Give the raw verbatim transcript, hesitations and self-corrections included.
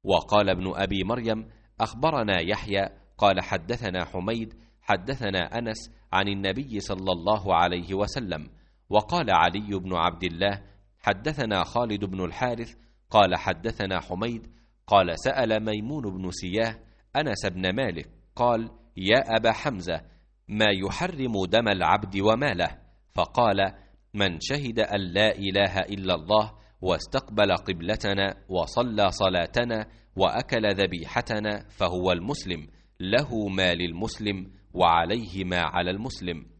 وقال ابن أبي مريم أخبرنا يحيى قال حدثنا حميد حدثنا أنس عن النبي صلى الله عليه وسلم. وقال علي بن عبد الله حدثنا خالد بن الحارث قال حدثنا حميد قال سأل ميمون بن سياه أنس بن مالك قال يا أبا حمزة ما يحرم دم العبد وماله؟ فقال من شهد أن لا إله إلا الله واستقبل قبلتنا وصلى صلاتنا وأكل ذبيحتنا فهو المسلم، له ما للمسلم وعليه ما على المسلم.